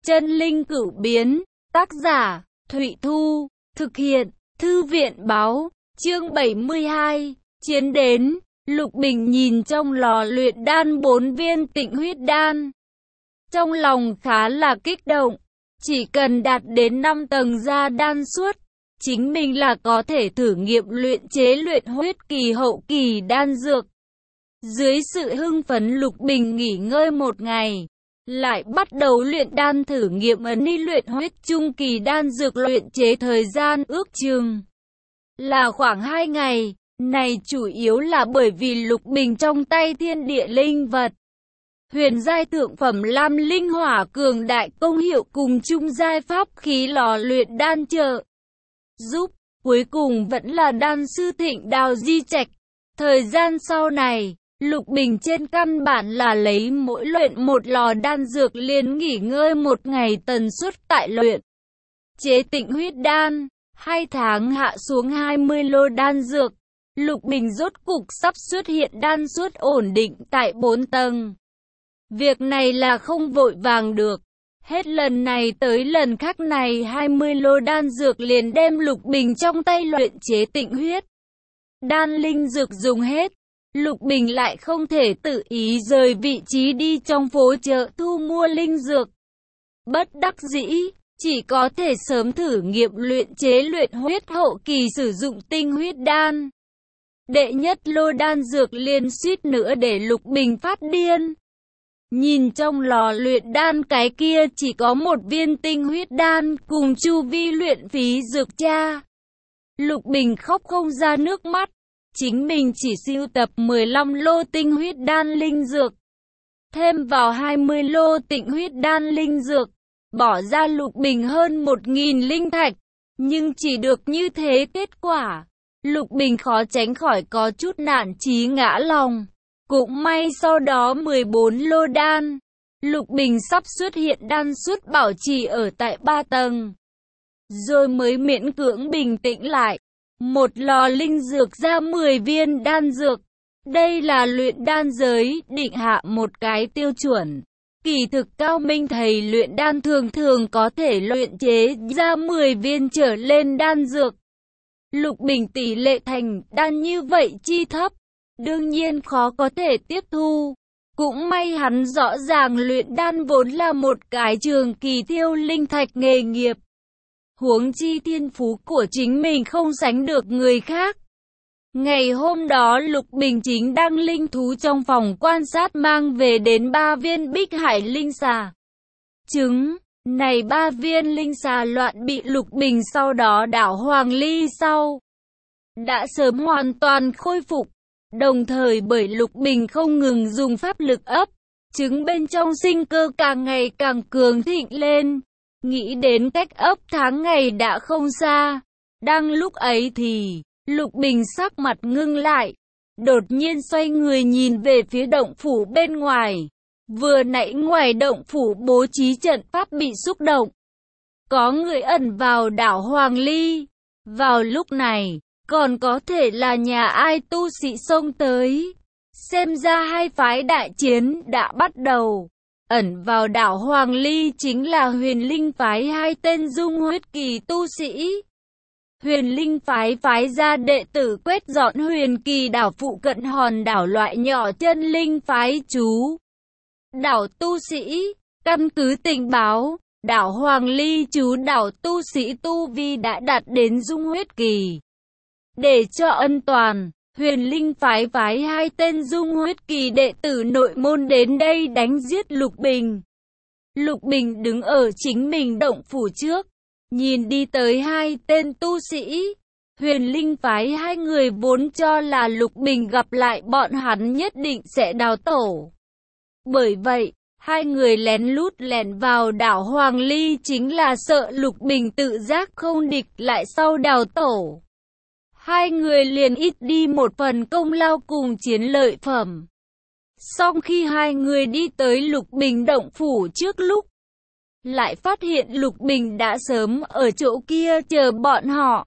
Chân linh cửu biến, tác giả, Thụy Thu, thực hiện, Thư viện báo, chương 72, chiến đến, Lục Bình nhìn trong lò luyện đan 4 viên tịnh huyết đan. Trong lòng khá là kích động, chỉ cần đạt đến 5 tầng gia đan suốt, chính mình là có thể thử nghiệm luyện chế luyện huyết kỳ hậu kỳ đan dược. Dưới sự hưng phấn, Lục Bình nghỉ ngơi một ngày, lại bắt đầu luyện đan thử nghiệm ấn đi luyện huyết trung kỳ đan dược. Luyện chế thời gian ước chừng là khoảng 2 ngày, này chủ yếu là bởi vì Lục Bình trong tay thiên địa linh vật, huyền giai thượng phẩm lam linh hỏa cường đại công hiệu cùng trung giai pháp khí lò luyện đan trợ giúp. Cuối cùng vẫn là đan sư Thịnh Đào di trạch. Thời gian sau này, Lục Bình trên căn bản là lấy mỗi luyện một lò đan dược liền nghỉ ngơi một ngày tần suất tại luyện chế tịnh huyết đan. 2 tháng hạ xuống 20 lô đan dược, Lục Bình rốt cục sắp xuất hiện đan suất ổn định tại 4 tầng. Việc này là không vội vàng được. Hết lần này tới lần khác này 20 lô đan dược liền đem Lục Bình trong tay luyện chế tịnh huyết đan linh dược dùng hết. Lục Bình lại không thể tự ý rời vị trí đi trong phố chợ thu mua linh dược. Bất đắc dĩ, chỉ có thể sớm thử nghiệm luyện chế luyện huyết hậu kỳ sử dụng tinh huyết đan. Đệ nhất lô đan dược liền suýt nữa để Lục Bình phát điên. Nhìn trong lò luyện đan cái kia chỉ có một viên tinh huyết đan cùng chu vi luyện phí dược cha. Lục Bình khóc không ra nước mắt. Chính mình chỉ sưu tập 15 lô tinh huyết đan linh dược, thêm vào 20 lô tịnh huyết đan linh dược, bỏ ra Lục Bình hơn 1.000 linh thạch. Nhưng chỉ được như thế kết quả, Lục Bình khó tránh khỏi có chút nản chí ngã lòng. Cũng may sau đó 14 lô đan, Lục Bình sắp xuất hiện đan suất bảo trì ở tại 3 tầng, rồi mới miễn cưỡng bình tĩnh lại. Một lò linh dược ra 10 viên đan dược. Đây là luyện đan giới định hạ một cái tiêu chuẩn. Kỳ thực cao minh thầy luyện đan thường thường có thể luyện chế ra 10 viên trở lên đan dược. Lục Bình tỷ lệ thành đan như vậy chi thấp, đương nhiên khó có thể tiếp thu. Cũng may hắn rõ ràng luyện đan vốn là một cái trường kỳ tiêu linh thạch nghề nghiệp. Huống chi thiên phú của chính mình không sánh được người khác. Ngày hôm đó Lục Bình chính đang linh thú trong phòng quan sát mang về đến 3 viên bích hải linh xà trứng. Này 3 viên linh xà loạn bị Lục Bình sau đó đảo hoàng ly sau đã sớm hoàn toàn khôi phục. Đồng thời bởi Lục Bình không ngừng dùng pháp lực ấp, trứng bên trong sinh cơ càng ngày càng cường thịnh lên. Nghĩ đến cách ấp tháng ngày đã không xa. Đang lúc ấy thì Lục Bình sắc mặt ngưng lại, đột nhiên xoay người nhìn về phía động phủ bên ngoài. Vừa nãy ngoài động phủ bố trí trận pháp bị xúc động, có người ẩn vào đảo Hoàng Ly. Vào lúc này, còn có thể là nhà ai tu sĩ xông tới. Xem ra hai phái đại chiến đã bắt đầu. Ẩn vào đảo Hoàng Ly chính là Huyền Linh phái, 2 tên dung huyết kỳ tu sĩ. Huyền Linh phái phái ra đệ tử quét dọn huyền kỳ đảo phụ cận hòn đảo loại nhỏ. Chân Linh phái chú đảo tu sĩ. Căn cứ tình báo, đảo Hoàng Ly chú đảo tu sĩ tu vi đã đạt đến dung huyết kỳ. Để cho ân toàn, Huyền Linh phái phái 2 tên dung huyết kỳ đệ tử nội môn đến đây đánh giết Lục Bình. Lục Bình đứng ở chính mình động phủ trước, nhìn đi tới 2 tên tu sĩ. Huyền Linh phái 2 người vốn cho là Lục Bình gặp lại bọn hắn nhất định sẽ đào tổ. Bởi vậy, 2 người lén lút lẻn vào đảo Hoàng Ly chính là sợ Lục Bình tự giác không địch lại sau đào tổ. 2 người liền ít đi một phần công lao cùng chiến lợi phẩm. Song khi 2 người đi tới Lục Bình động phủ trước lúc, lại phát hiện Lục Bình đã sớm ở chỗ kia chờ bọn họ.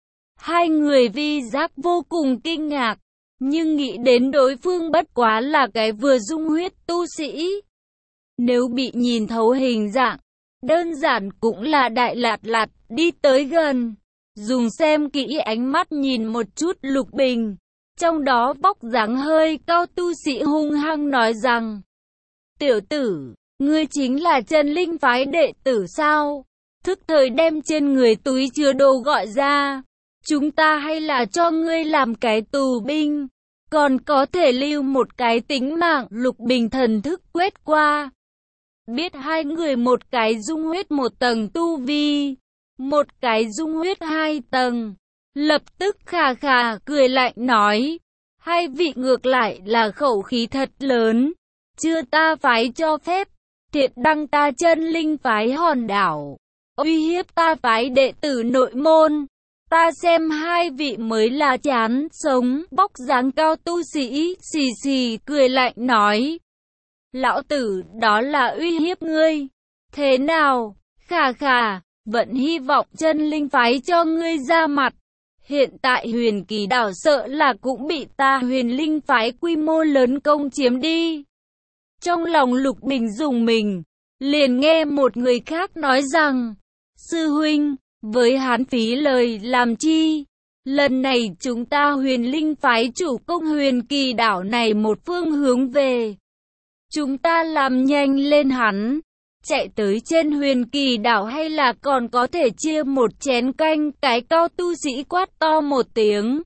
2 người vi giác vô cùng kinh ngạc, nhưng nghĩ đến đối phương bất quá là cái vừa dung huyết tu sĩ. Nếu bị nhìn thấu hình dạng, Đơn giản cũng là Đại Lạt Lạt, đi tới gần, dùng xem kỹ ánh mắt nhìn một chút Lục Bình. Trong đó vóc dáng hơi cao tu sĩ hung hăng nói rằng: tiểu tử, ngươi chính là Chân Linh phái đệ tử sao? Thức thời đem trên người túi chứa đồ gọi ra. Chúng ta hay là cho ngươi làm cái tù binh, còn có thể lưu một cái tính mạng. Lục Bình thần thức quét qua, biết hai người một cái dung huyết 1 tầng tu vi, một cái dung huyết 2 tầng. Lập tức khà khà cười lạnh nói: hai vị ngược lại là khẩu khí thật lớn, chưa ta phái cho phép, thiệt đăng ta Chân Linh phái hòn đảo, uy hiếp ta phái đệ tử nội môn. Ta xem hai vị mới là chán sống. Bóc dáng cao tu sĩ xì xì cười lạnh nói: lão tử đó là uy hiếp ngươi. Thế nào? Khà khà, vẫn hy vọng Chân Linh phái cho ngươi ra mặt. Hiện tại Huyền Kỳ đảo sợ là cũng bị ta Huyền Linh phái quy mô lớn công chiếm đi. Trong lòng Lục Bình rùng mình, liền nghe một người khác nói rằng: sư huynh, với hắn phí lời làm chi? Lần này chúng ta Huyền Linh phái chủ công Huyền Kỳ đảo này một phương hướng về. Chúng ta làm nhanh lên hắn, chạy tới trên Huyền Kỳ đảo hay là còn có thể chia một chén canh. Cái cao tu sĩ quát to một tiếng.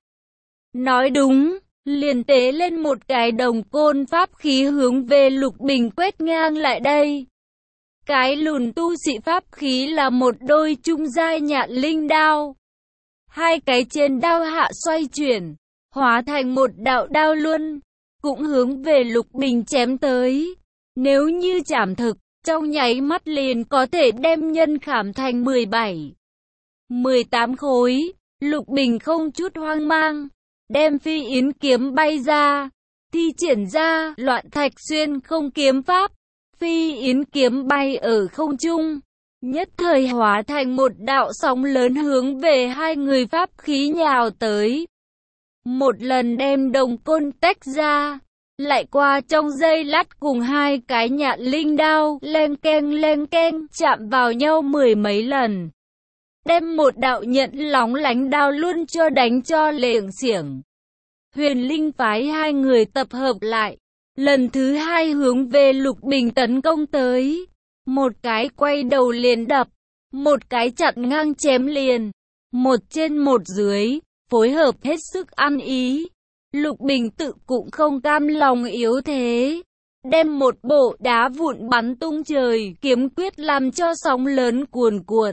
Nói đúng, liền tế lên một cái đồng côn pháp khí hướng về Lục Bình quét ngang lại đây. Cái lùn tu sĩ pháp khí là một đôi trung giai nhạn linh đao. Hai cái trên đao hạ xoay chuyển, hóa thành một đạo đao luân, cũng hướng về Lục Bình chém tới. Nếu như chảm thực, trong nháy mắt liền có thể đem nhân khảm thành 17, 18 khối. Lục Bình không chút hoang mang, đem Phi Yến kiếm bay ra, thi triển ra Loạn Thạch Xuyên không kiếm pháp. Phi Yến kiếm bay ở không trung, nhất thời hóa thành một đạo sóng lớn hướng về hai người pháp khí nhào tới. Một lần đem đồng côn tách ra, lại qua trong giây lát cùng hai cái nhạn linh đao len keng chạm vào nhau 10 mấy lần. Đem một đạo nhận lóng lánh đao luôn cho đánh cho lệng xiểng. Huyền Linh phái hai người tập hợp lại, lần thứ hai hướng về Lục Bình tấn công tới. Một cái quay đầu liền đập, một cái chặn ngang chém liền, một trên một dưới, phối hợp hết sức ăn ý. Lục Bình tự cũng không cam lòng yếu thế, đem một bộ đá vụn bắn tung trời, kiếm quyết làm cho sóng lớn cuồn cuộn.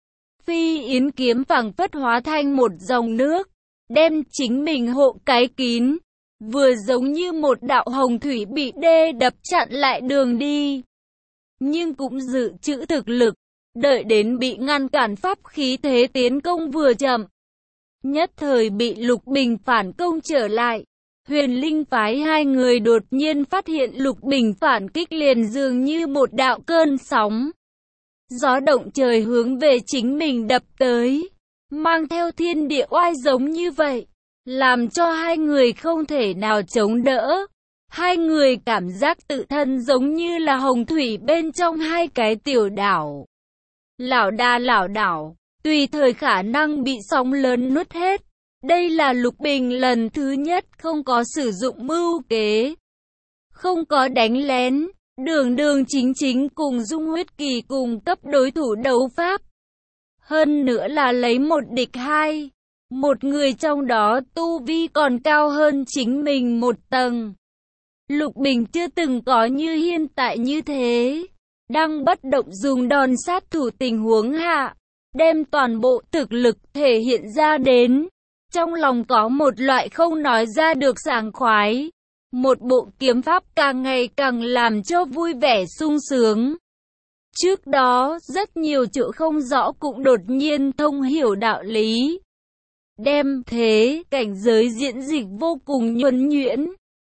Phi Yến kiếm phảng phất hóa thành một dòng nước, đem chính mình hộ cái kín, vừa giống như một đạo hồng thủy bị đê đập chặn lại đường đi. Nhưng cũng dự trữ thực lực, đợi đến bị ngăn cản pháp khí thế tiến công vừa chậm, nhất thời bị Lục Bình phản công trở lại. Huyền Linh phái hai người đột nhiên phát hiện Lục Bình phản kích liền dường như một đạo cơn sóng, gió động trời hướng về chính mình đập tới, mang theo thiên địa oai giống như vậy, làm cho hai người không thể nào chống đỡ. Hai người cảm giác tự thân giống như là hồng thủy bên trong hai cái tiểu đảo, lảo đà lảo đảo, tùy thời khả năng bị sóng lớn nuốt hết. Đây là Lục Bình lần thứ nhất không có sử dụng mưu kế, không có đánh lén, đường đường chính chính cùng dung huyết kỳ cùng cấp đối thủ đấu pháp. Hơn nữa là lấy một địch hai, một người trong đó tu vi còn cao hơn chính mình 1 tầng. Lục Bình chưa từng có như hiện tại như thế, đang bất động dùng đòn sát thủ tình huống hạ, đem toàn bộ thực lực thể hiện ra đến. Trong lòng có một loại không nói ra được sảng khoái, một bộ kiếm pháp càng ngày càng làm cho vui vẻ sung sướng. Trước đó rất nhiều chỗ không rõ cũng đột nhiên thông hiểu đạo lý, đem thế cảnh giới diễn dịch vô cùng nhuần nhuyễn.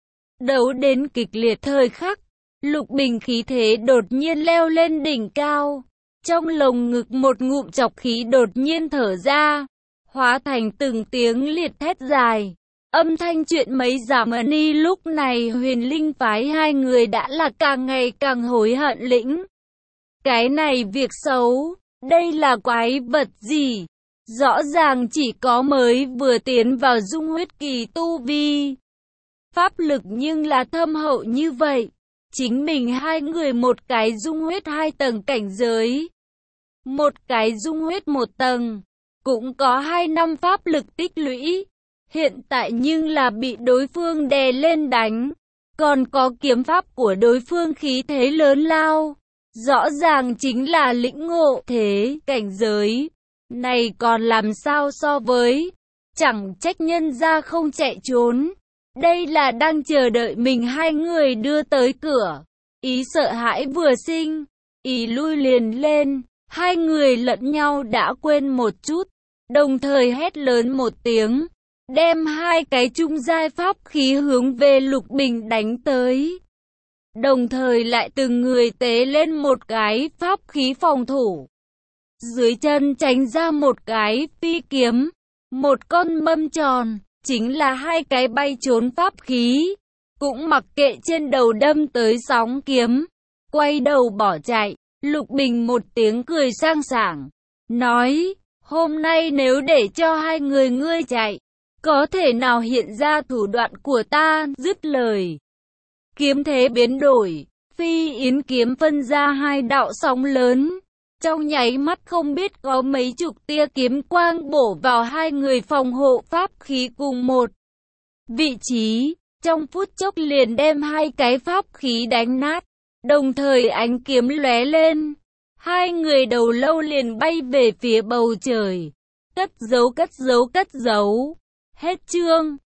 Đấu đến kịch liệt thời khắc, Lục Bình khí thế đột nhiên leo lên đỉnh cao, trong lồng ngực một ngụm chọc khí đột nhiên thở ra, hóa thành từng tiếng liệt thét dài. Âm thanh chuyện mấy giả mani lúc này Huyền Linh phái hai người đã là càng ngày càng hối hận lĩnh. Cái này việc xấu, đây là quái vật gì? Rõ ràng chỉ có mới vừa tiến vào dung huyết kỳ tu vi. Pháp lực nhưng là thâm hậu như vậy. Chính mình hai người một cái dung huyết 2 tầng cảnh giới. Một cái dung huyết 1 tầng. Cũng có 2 năm pháp lực tích lũy. Hiện tại nhưng là bị đối phương đè lên đánh. Còn có kiếm pháp của đối phương khí thế lớn lao. Rõ ràng chính là lĩnh ngộ thế cảnh giới. Này còn làm sao so với. Chẳng trách nhân ra không chạy trốn. Đây là đang chờ đợi mình hai người đưa tới cửa. Ý sợ hãi vừa sinh. Ý lui liền lên. Hai người lẫn nhau đã quên một chút. Đồng thời hét lớn một tiếng. Đem hai cái trung giai pháp khí hướng về Lục Bình đánh tới. Đồng thời lại từng người tế lên một cái pháp khí phòng thủ. Dưới chân tránh ra một cái phi kiếm. Một con mâm tròn. Chính là hai cái bay trốn pháp khí. Cũng mặc kệ trên đầu đâm tới sóng kiếm. Quay đầu bỏ chạy. Lục Bình một tiếng cười sang sảng. Nói, hôm nay nếu để cho hai người ngươi chạy, có thể nào hiện ra thủ đoạn của ta? Dứt lời. Kiếm thế biến đổi. Phi yến kiếm phân ra hai đạo sóng lớn. Trong nháy mắt không biết có mấy chục tia kiếm quang bổ vào hai người phòng hộ pháp khí cùng một vị trí. Trong phút chốc liền đem hai cái pháp khí đánh nát. Đồng thời ánh kiếm lóe lên. Hai người đầu lâu liền bay về phía bầu trời. Cất giấu. Hết chương.